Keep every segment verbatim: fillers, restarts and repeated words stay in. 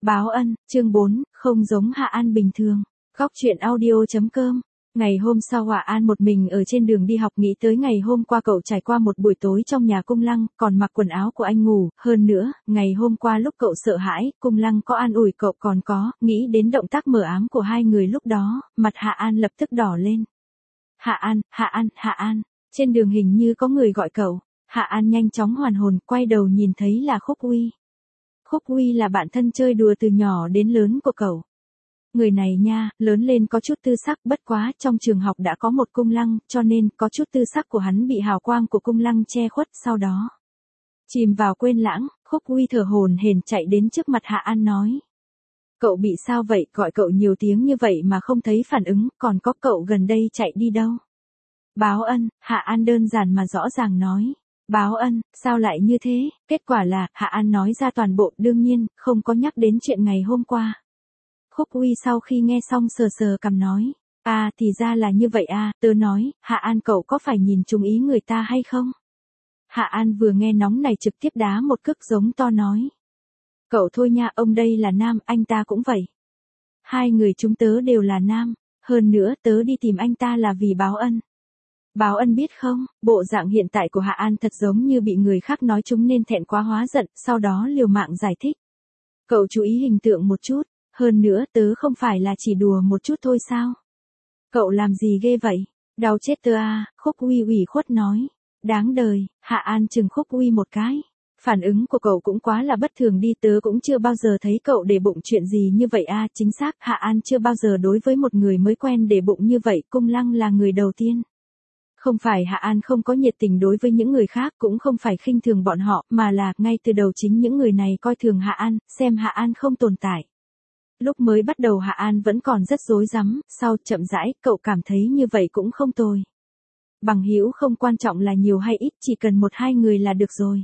Báo ân, chương bốn, không giống Hạ An bình thường. Góc truyện audio.com. Ngày hôm sau Hạ An một mình ở trên đường đi học nghĩ tới ngày hôm qua cậu trải qua một buổi tối trong nhà Cung Lăng, còn mặc quần áo của anh ngủ, hơn nữa, ngày hôm qua lúc cậu sợ hãi, Cung Lăng có an ủi cậu còn có, nghĩ đến động tác mờ ám của hai người lúc đó, mặt Hạ An lập tức đỏ lên. Hạ An, Hạ An, Hạ An, trên đường hình như có người gọi cậu, Hạ An nhanh chóng hoàn hồn, quay đầu nhìn thấy là Khúc Uy. Khúc Uy là bạn thân chơi đùa từ nhỏ đến lớn của cậu. Người này nha, lớn lên có chút tư sắc, bất quá trong trường học đã có một Cung Lăng, cho nên có chút tư sắc của hắn bị hào quang của Cung Lăng che khuất, sau đó chìm vào quên lãng. Khúc Uy thở hổn hển chạy đến trước mặt Hạ An nói: "Cậu bị sao vậy, gọi cậu nhiều tiếng như vậy mà không thấy phản ứng, còn có cậu gần đây chạy đi đâu?" "Báo ân." Hạ An đơn giản mà rõ ràng nói. "Báo ân, sao lại như thế?" Kết quả là, Hạ An nói ra toàn bộ, đương nhiên, không có nhắc đến chuyện ngày hôm qua. Khúc Uy sau khi nghe xong sờ sờ cằm nói: "À, thì ra là như vậy à, tớ nói, Hạ An cậu có phải nhìn trúng ý người ta hay không?" Hạ An vừa nghe nóng này trực tiếp đá một cước giống to nói: "Cậu thôi nha, ông đây là nam, anh ta cũng vậy. Hai người chúng tớ đều là nam, hơn nữa tớ đi tìm anh ta là vì báo ân." "Báo ân biết không?" Bộ dạng hiện tại của Hạ An thật giống như bị người khác nói trúng nên thẹn quá hóa giận, sau đó liều mạng giải thích: "Cậu chú ý hình tượng một chút, hơn nữa tớ không phải là chỉ đùa một chút thôi sao? Cậu làm gì ghê vậy? Đau chết tớ à." Khúc Uy ủy khuất nói. "Đáng đời." Hạ An chừng Khúc Uy một cái. "Phản ứng của cậu cũng quá là bất thường đi, tớ cũng chưa bao giờ thấy cậu để bụng chuyện gì như vậy à." Chính xác, Hạ An chưa bao giờ đối với một người mới quen để bụng như vậy, Cung Lăng là người đầu tiên. Không phải Hạ An không có nhiệt tình đối với những người khác, cũng không phải khinh thường bọn họ, mà là, ngay từ đầu chính những người này coi thường Hạ An, xem Hạ An không tồn tại. Lúc mới bắt đầu Hạ An vẫn còn rất rối rắm, sau chậm rãi, cậu cảm thấy như vậy cũng không tồi. Bằng hữu không quan trọng là nhiều hay ít, chỉ cần một hai người là được rồi.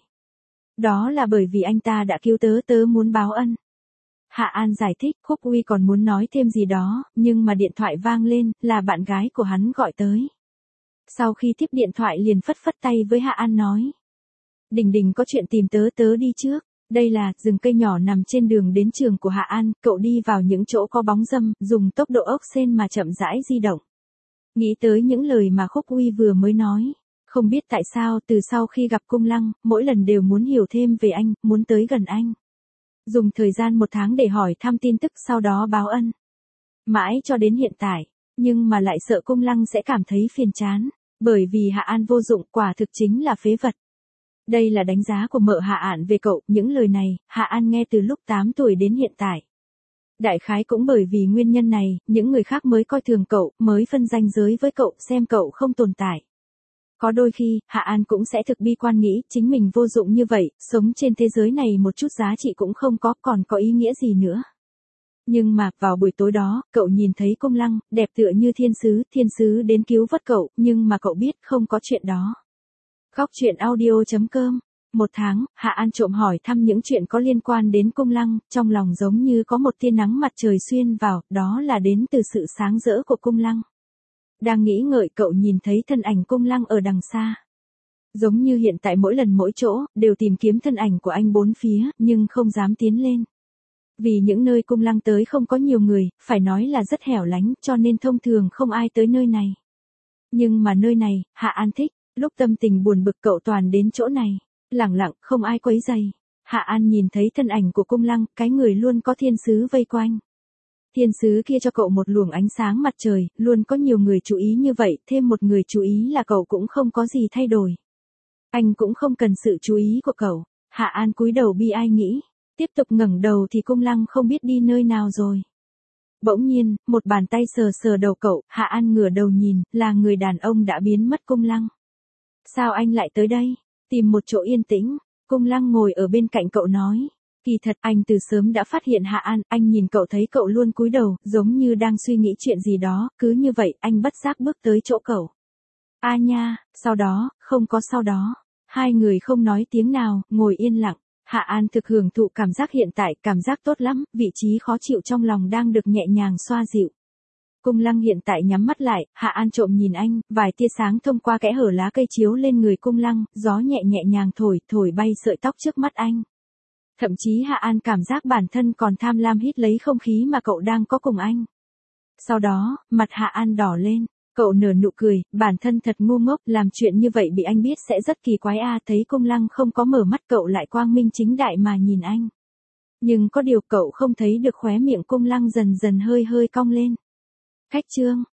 Đó là bởi vì anh ta đã cứu tớ, tớ muốn báo ân." Hạ An giải thích. Khúc Uy còn muốn nói thêm gì đó, nhưng mà điện thoại vang lên, là bạn gái của hắn gọi tới. Sau khi tiếp điện thoại liền phất phất tay với Hạ An nói: "Đình Đình có chuyện tìm tớ, tớ đi trước." Đây là rừng cây nhỏ nằm trên đường đến trường của Hạ An, cậu đi vào những chỗ có bóng râm, dùng tốc độ ốc sên mà chậm rãi di động. Nghĩ tới những lời mà Khúc Uy vừa mới nói, không biết tại sao từ sau khi gặp Cung Lăng, mỗi lần đều muốn hiểu thêm về anh, muốn tới gần anh. Dùng thời gian một tháng để hỏi thăm tin tức, sau đó báo ân. Mãi cho đến hiện tại, nhưng mà lại sợ Cung Lăng sẽ cảm thấy phiền chán, bởi vì Hạ An vô dụng, quả thực chính là phế vật. Đây là đánh giá của mợ Hạ An về cậu, những lời này, Hạ An nghe từ lúc tám tuổi đến hiện tại. Đại khái cũng bởi vì nguyên nhân này, những người khác mới coi thường cậu, mới phân ranh giới với cậu, xem cậu không tồn tại. Có đôi khi, Hạ An cũng sẽ thực bi quan nghĩ, chính mình vô dụng như vậy, sống trên thế giới này một chút giá trị cũng không có, còn có ý nghĩa gì nữa. Nhưng mà, vào buổi tối đó, cậu nhìn thấy Cung Lăng, đẹp tựa như thiên sứ, thiên sứ đến cứu vớt cậu, nhưng mà cậu biết không có chuyện đó. Góc truyện audio.com. Một tháng, Hạ An trộm hỏi thăm những chuyện có liên quan đến Cung Lăng, trong lòng giống như có một tia nắng mặt trời xuyên vào, đó là đến từ sự sáng rỡ của Cung Lăng. Đang nghĩ ngợi cậu nhìn thấy thân ảnh Cung Lăng ở đằng xa. Giống như hiện tại mỗi lần mỗi chỗ, đều tìm kiếm thân ảnh của anh bốn phía, nhưng không dám tiến lên. Vì những nơi Cung Lăng tới không có nhiều người, phải nói là rất hẻo lánh, cho nên thông thường không ai tới nơi này. Nhưng mà nơi này, Hạ An thích, lúc tâm tình buồn bực cậu toàn đến chỗ này. Lẳng lặng, không ai quấy rầy. Hạ An nhìn thấy thân ảnh của Cung Lăng, cái người luôn có thiên sứ vây quanh. Thiên sứ kia cho cậu một luồng ánh sáng mặt trời, luôn có nhiều người chú ý như vậy, thêm một người chú ý là cậu cũng không có gì thay đổi. Anh cũng không cần sự chú ý của cậu. Hạ An cúi đầu bi ai nghĩ. Tiếp tục ngẩng đầu thì Cung Lăng không biết đi nơi nào rồi. Bỗng nhiên, một bàn tay sờ sờ đầu cậu, Hạ An ngửa đầu nhìn, là người đàn ông đã biến mất Cung Lăng. "Sao anh lại tới đây?" "Tìm một chỗ yên tĩnh." Cung Lăng ngồi ở bên cạnh cậu nói. Kỳ thật, anh từ sớm đã phát hiện Hạ An, anh nhìn cậu thấy cậu luôn cúi đầu, giống như đang suy nghĩ chuyện gì đó, cứ như vậy, anh bất giác bước tới chỗ cậu. "A nha." Sau đó, không có sau đó. Hai người không nói tiếng nào, ngồi yên lặng. Hạ An thực hưởng thụ cảm giác hiện tại, cảm giác tốt lắm, vị trí khó chịu trong lòng đang được nhẹ nhàng xoa dịu. Cung Lăng hiện tại nhắm mắt lại, Hạ An trộm nhìn anh, vài tia sáng thông qua kẽ hở lá cây chiếu lên người Cung Lăng, gió nhẹ nhẹ nhàng thổi, thổi bay sợi tóc trước mắt anh. Thậm chí Hạ An cảm giác bản thân còn tham lam hít lấy không khí mà cậu đang có cùng anh. Sau đó, mặt Hạ An đỏ lên, cậu nở nụ cười, bản thân thật ngu ngốc, làm chuyện như vậy bị anh biết sẽ rất kỳ quái a. Thấy Cung Lăng không có mở mắt cậu lại quang minh chính đại mà nhìn anh. Nhưng có điều cậu không thấy được khóe miệng Cung Lăng dần dần hơi hơi cong lên. Khách trương.